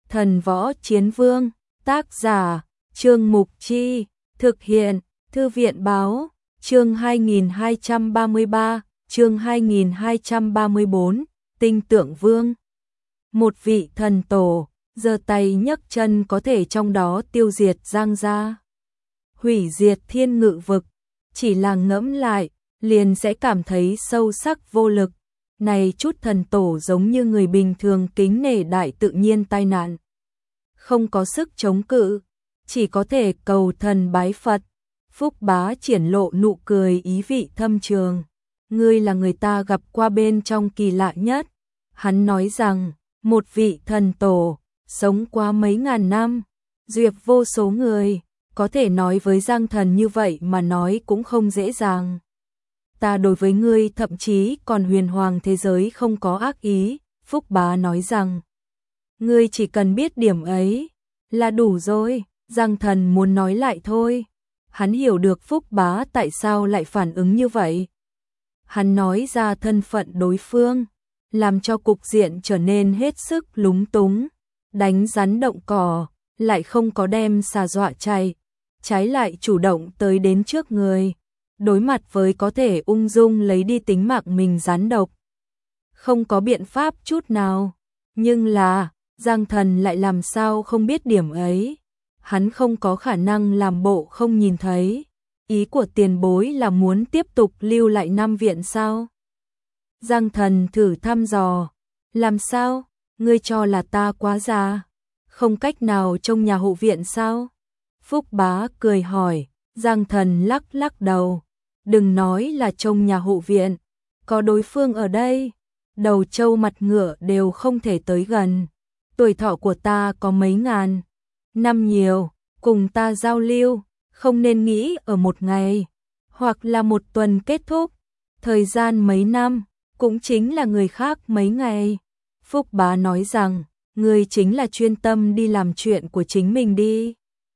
Thần Võ Chiến Vương, tác giả, Trương Mục Chi, thực hiện, Thư viện Báo, chương 2233, chương 2234, Tinh Tượng Vương. Một vị thần tổ, giơ tay nhấc chân có thể trong đó tiêu diệt Giang gia, hủy diệt thiên ngự vực, chỉ là ngẫm lại, liền sẽ cảm thấy sâu sắc vô lực. Này chút thần tổ giống như người bình thường kính nể đại tự nhiên tai nạn, không có sức chống cự, chỉ có thể cầu thần bái Phật. Phúc Bá triển lộ nụ cười ý vị thâm trường. Ngươi là người ta gặp qua bên trong kỳ lạ nhất. Hắn nói rằng, một vị thần tổ, sống qua mấy ngàn năm, duyệt vô số người, có thể nói với Giang Thần như vậy mà nói cũng không dễ dàng. Ta đối với ngươi thậm chí còn huyền hoàng thế giới không có ác ý, Phúc Bá nói rằng. Ngươi chỉ cần biết điểm ấy, là đủ rồi, Giang Thần muốn nói lại thôi. Hắn hiểu được Phúc Bá tại sao lại phản ứng như vậy. Hắn nói ra thân phận đối phương, làm cho cục diện trở nên hết sức lúng túng, đánh rắn động cỏ, lại không có đem xà dọa chạy, trái lại chủ động tới đến trước người, đối mặt với có thể ung dung lấy đi tính mạng mình rắn độc. Không có biện pháp chút nào, nhưng là, Giang Thần lại làm sao không biết điểm ấy. Hắn không có khả năng làm bộ không nhìn thấy. Ý của tiền bối là muốn tiếp tục lưu lại Nam viện sao? Giang Thần thử thăm dò. Làm sao? Ngươi cho là ta quá già, không cách nào trông nhà hộ viện sao? Phúc Bá cười hỏi. Giang Thần lắc lắc đầu. Đừng nói là trông nhà hộ viện, có đối phương ở đây, đầu trâu mặt ngựa đều không thể tới gần. Tuổi thọ của ta có mấy ngàn năm nhiều, cùng ta giao lưu, không nên nghĩ ở một ngày, hoặc là một tuần kết thúc, thời gian mấy năm, cũng chính là người khác mấy ngày. Phúc Bá nói rằng, ngươi chính là chuyên tâm đi làm chuyện của chính mình đi.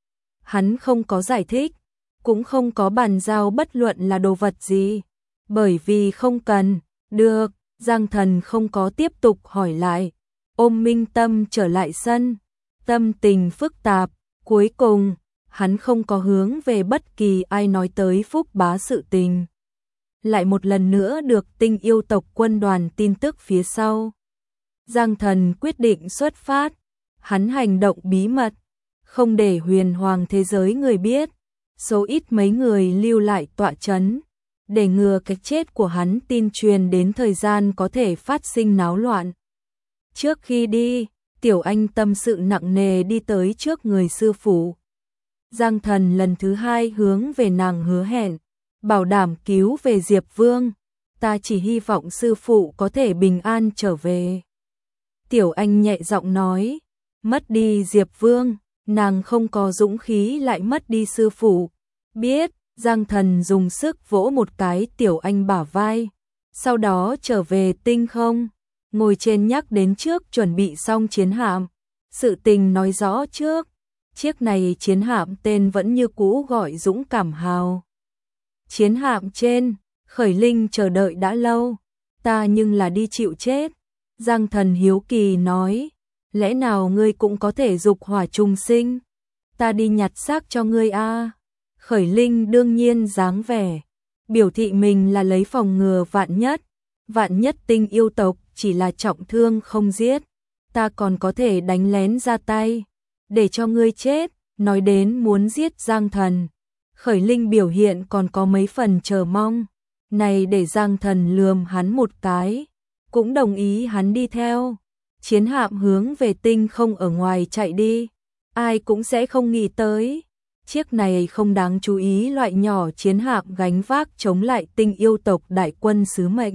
Hắn không có giải thích, cũng không có bàn giao bất luận là đồ vật gì, bởi vì không cần. Được, Giang Thần không có tiếp tục hỏi lại, ôm Minh Tâm trở lại sân, tâm tình phức tạp. Cuối cùng, hắn không có hướng về bất kỳ ai nói tới Phúc Bá sự tình. Lại một lần nữa được Tinh yêu tộc quân đoàn tin tức phía sau. Giang Thần quyết định xuất phát, hắn hành động bí mật, không để huyền hoàng thế giới người biết, số ít mấy người lưu lại tọa chấn, để ngừa cái chết của hắn tin truyền đến thời gian có thể phát sinh náo loạn. Trước khi đi, Tiểu Anh tâm sự nặng nề đi tới trước người sư phụ. Giang Thần lần thứ hai hướng về nàng hứa hẹn, bảo đảm cứu về Diệp Vương. Ta chỉ hy vọng sư phụ có thể bình an trở về. Tiểu Anh nhẹ giọng nói, mất đi Diệp Vương, nàng không có dũng khí lại mất đi sư phụ. Biết, Giang Thần dùng sức vỗ một cái Tiểu Anh bả vai, sau đó trở về tinh không. Ngồi trên nhắc đến trước chuẩn bị xong chiến hạm. Sự tình nói rõ trước, chiếc này chiến hạm tên vẫn như cũ gọi Dũng Cảm Hào. Chiến hạm trên, Khởi Linh chờ đợi đã lâu, ta nhưng là đi chịu chết. Giang Thần hiếu kỳ nói, lẽ nào ngươi cũng có thể dục hỏa trùng sinh? Ta đi nhặt xác cho ngươi a. Khởi Linh đương nhiên dáng vẻ, biểu thị mình là lấy phòng ngừa vạn nhất Tinh yêu tộc chỉ là trọng thương không giết, ta còn có thể đánh lén ra tay, để cho ngươi chết. Nói đến muốn giết Giang Thần, Khởi Linh biểu hiện còn có mấy phần chờ mong, này để Giang Thần lườm hắn một cái, cũng đồng ý hắn đi theo. Chiến hạm hướng về tinh không ở ngoài chạy đi, ai cũng sẽ không nghĩ tới. Chiếc này không đáng chú ý loại nhỏ chiến hạm gánh vác chống lại Tinh yêu tộc đại quân sứ mệnh.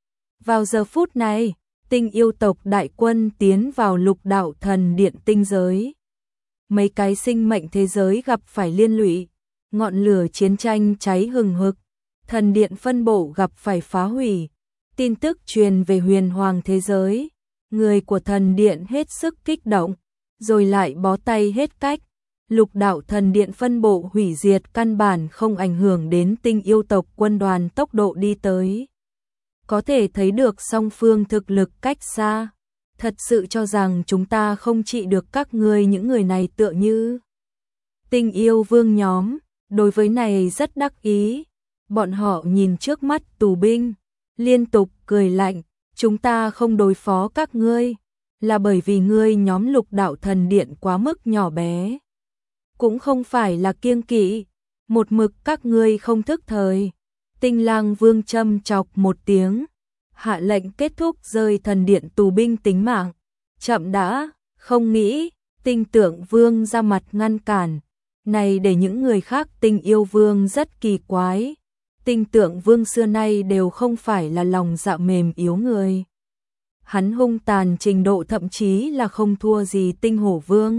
Vào giờ phút này, Tinh yêu tộc đại quân tiến vào Lục Đạo Thần Điện tinh giới. Mấy cái sinh mệnh thế giới gặp phải liên lụy, ngọn lửa chiến tranh cháy hừng hực, thần điện phân bộ gặp phải phá hủy. Tin tức truyền về huyền hoàng thế giới, người của thần điện hết sức kích động, rồi lại bó tay hết cách. Lục Đạo Thần Điện phân bộ hủy diệt căn bản không ảnh hưởng đến Tinh yêu tộc quân đoàn tốc độ đi tới. Có thể thấy được song phương thực lực cách xa. thật sự cho rằng chúng ta không trị được các ngươi những người này tựa như. Tinh yêu vương nhóm, đối với này rất đắc ý, bọn họ nhìn trước mắt tù binh, liên tục cười lạnh, chúng ta không đối phó các ngươi, là bởi vì ngươi nhóm Lục Đạo Thần Điện quá mức nhỏ bé. Cũng không phải là kiêng kỵ, một mực các ngươi không thức thời. Tinh Lang Vương châm chọc một tiếng, hạ lệnh kết thúc rơi thần điện tù binh tính mạng. Chậm đã, không nghĩ, Tinh Tượng Vương ra mặt ngăn cản. Này để những người khác Tinh Yêu Vương rất kỳ quái. Tinh Tượng Vương xưa nay đều không phải là lòng dạ mềm yếu người. Hắn hung tàn trình độ thậm chí là không thua gì Tinh Hổ Vương.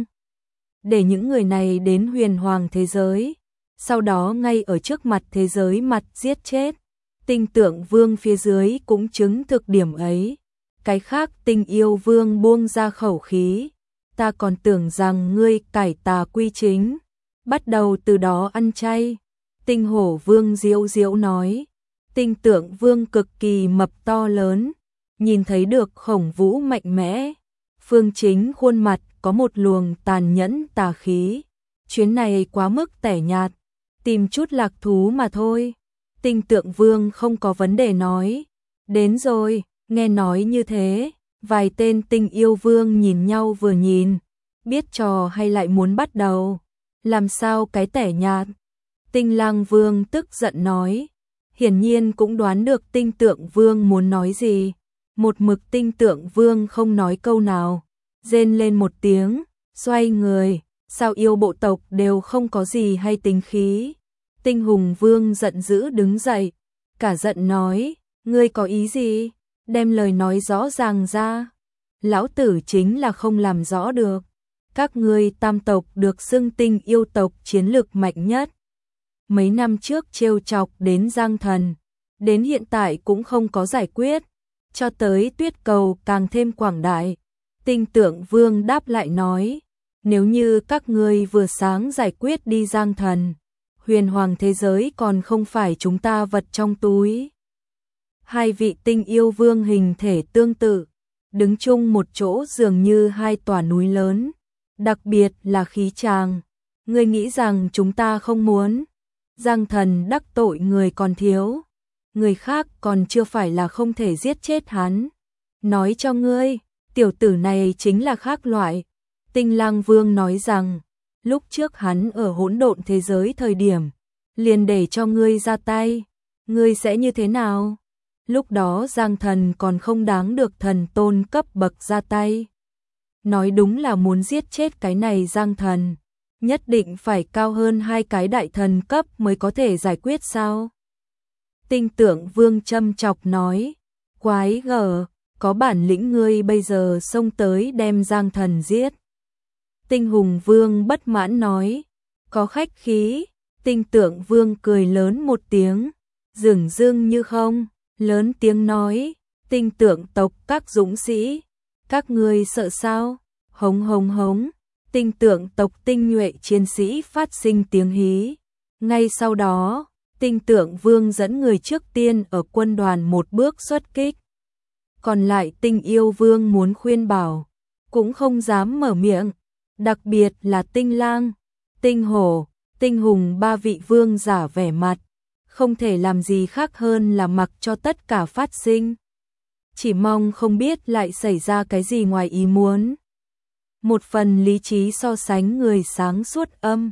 Để những người này đến huyền hoàng thế giới, sau đó ngay ở trước mặt thế giới mặt giết chết. Tinh Tượng Vương phía dưới cũng chứng thực điểm ấy. Cái khác Tinh Yêu Vương buông ra khẩu khí, ta còn tưởng rằng ngươi cải tà quy chính, bắt đầu từ đó ăn chay. Tinh Hổ Vương diễu diễu nói, Tinh Tượng Vương cực kỳ mập to lớn, nhìn thấy được khổng vũ mạnh mẽ, Phương Chính khuôn mặt có một luồng tàn nhẫn tà khí. Chuyến này quá mức tẻ nhạt, tìm chút lạc thú mà thôi. Tinh Tượng Vương không có vấn đề nói, đến rồi. Nghe nói như thế, vài tên Tinh Yêu Vương nhìn nhau vừa nhìn, biết trò hay lại muốn bắt đầu. Làm sao cái tẻ nhạt? Tinh Lang Vương tức giận nói, hiển nhiên cũng đoán được Tinh Tượng Vương muốn nói gì. Một mực Tinh Tượng Vương không nói câu nào, rên lên một tiếng, xoay người, sao yêu bộ tộc đều không có gì hay tính khí. Tinh Hùng Vương giận dữ đứng dậy, cả giận nói, ngươi có ý gì? Đem lời nói rõ ràng ra. Lão tử chính là không làm rõ được. Các ngươi tam tộc được xưng Tinh yêu tộc chiến lực mạnh nhất. Mấy năm trước trêu chọc đến Giang Thần, đến hiện tại cũng không có giải quyết, cho tới Tuyết Cầu càng thêm quảng đại. Tinh Tượng Vương đáp lại nói, nếu như các ngươi vừa sáng giải quyết đi Giang Thần, huyền hoàng thế giới còn không phải chúng ta vật trong túi. Hai vị Tinh Yêu Vương hình thể tương tự, đứng chung một chỗ dường như hai tòa núi lớn, đặc biệt là khí tràng. Ngươi nghĩ rằng chúng ta không muốn? Giang Thần đắc tội người còn thiếu, người khác còn chưa phải là không thể giết chết hắn. Nói cho ngươi, tiểu tử này chính là khác loại. Tinh Lang Vương nói rằng, lúc trước hắn ở hỗn độn thế giới thời điểm, liền để cho ngươi ra tay, ngươi sẽ như thế nào? Lúc đó Giang Thần còn không đáng được thần tôn cấp bậc ra tay. Nói đúng là muốn giết chết cái này Giang Thần, nhất định phải cao hơn hai cái đại thần cấp mới có thể giải quyết sao? Tinh Tượng Vương châm chọc nói, quái gở, có bản lĩnh ngươi bây giờ xông tới đem Giang Thần giết. Tinh Hùng Vương bất mãn nói, có khách khí. Tinh Tượng Vương cười lớn một tiếng, dửng dưng như không, lớn tiếng nói, Tinh Tượng tộc các dũng sĩ, các ngươi sợ sao? Hống hống hống. Tinh Tượng tộc tinh nhuệ chiến sĩ phát sinh tiếng hí. Ngay sau đó, Tinh Tượng Vương dẫn người trước tiên ở quân đoàn một bước xuất kích. Còn lại Tinh Yêu Vương muốn khuyên bảo, cũng không dám mở miệng, đặc biệt là Tinh Lang, Tinh Hổ, Tinh Hùng ba vị vương giả vẻ mặt, không thể làm gì khác hơn là mặc cho tất cả phát sinh. Chỉ mong không biết lại xảy ra cái gì ngoài ý muốn. Một phần lý trí so sánh người sáng suốt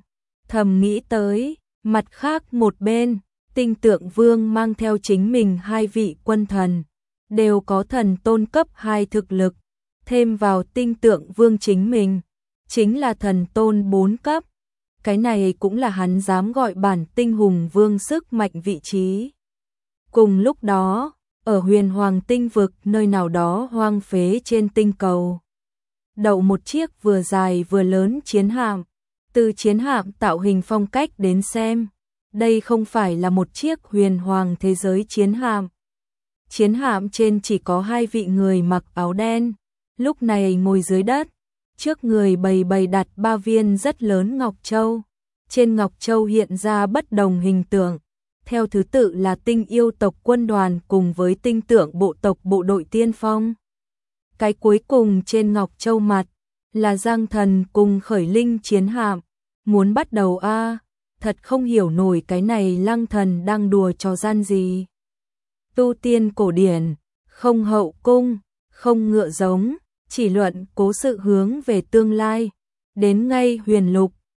thầm nghĩ tới, mặt khác một bên, Tinh Tượng Vương mang theo chính mình hai vị quân thần, đều có thần tôn cấp 2 thực lực, thêm vào Tinh Tượng Vương chính mình, chính là thần tôn 4 cấp. Cái này cũng là hắn dám gọi bản Tinh Hùng Vương sức mạnh vị trí. Cùng lúc đó, ở huyền hoàng tinh vực nơi nào đó hoang phế trên tinh cầu, đậu một chiếc vừa dài vừa lớn chiến hạm. Từ chiến hạm tạo hình phong cách đến xem, đây không phải là một chiếc huyền hoàng thế giới chiến hạm. Chiến hạm trên chỉ có hai vị người mặc áo đen, lúc này ngồi dưới đất, trước người bày đặt 3 viên rất lớn ngọc châu. Trên ngọc châu hiện ra bất đồng hình tượng, theo thứ tự là Tinh Yêu tộc quân đoàn cùng với Tinh Tượng bộ tộc bộ đội tiên phong. Cái cuối cùng trên Ngọc Châu mặt là Giang Thần cùng Khởi Linh chiến hạm, muốn bắt đầu a. Thật không hiểu nổi cái này Lăng Thần đang đùa trò gian gì. Tu tiên cổ điển, không hậu cung, không ngựa giống, chỉ luận cố sự hướng về tương lai. Đến ngay huyền lục,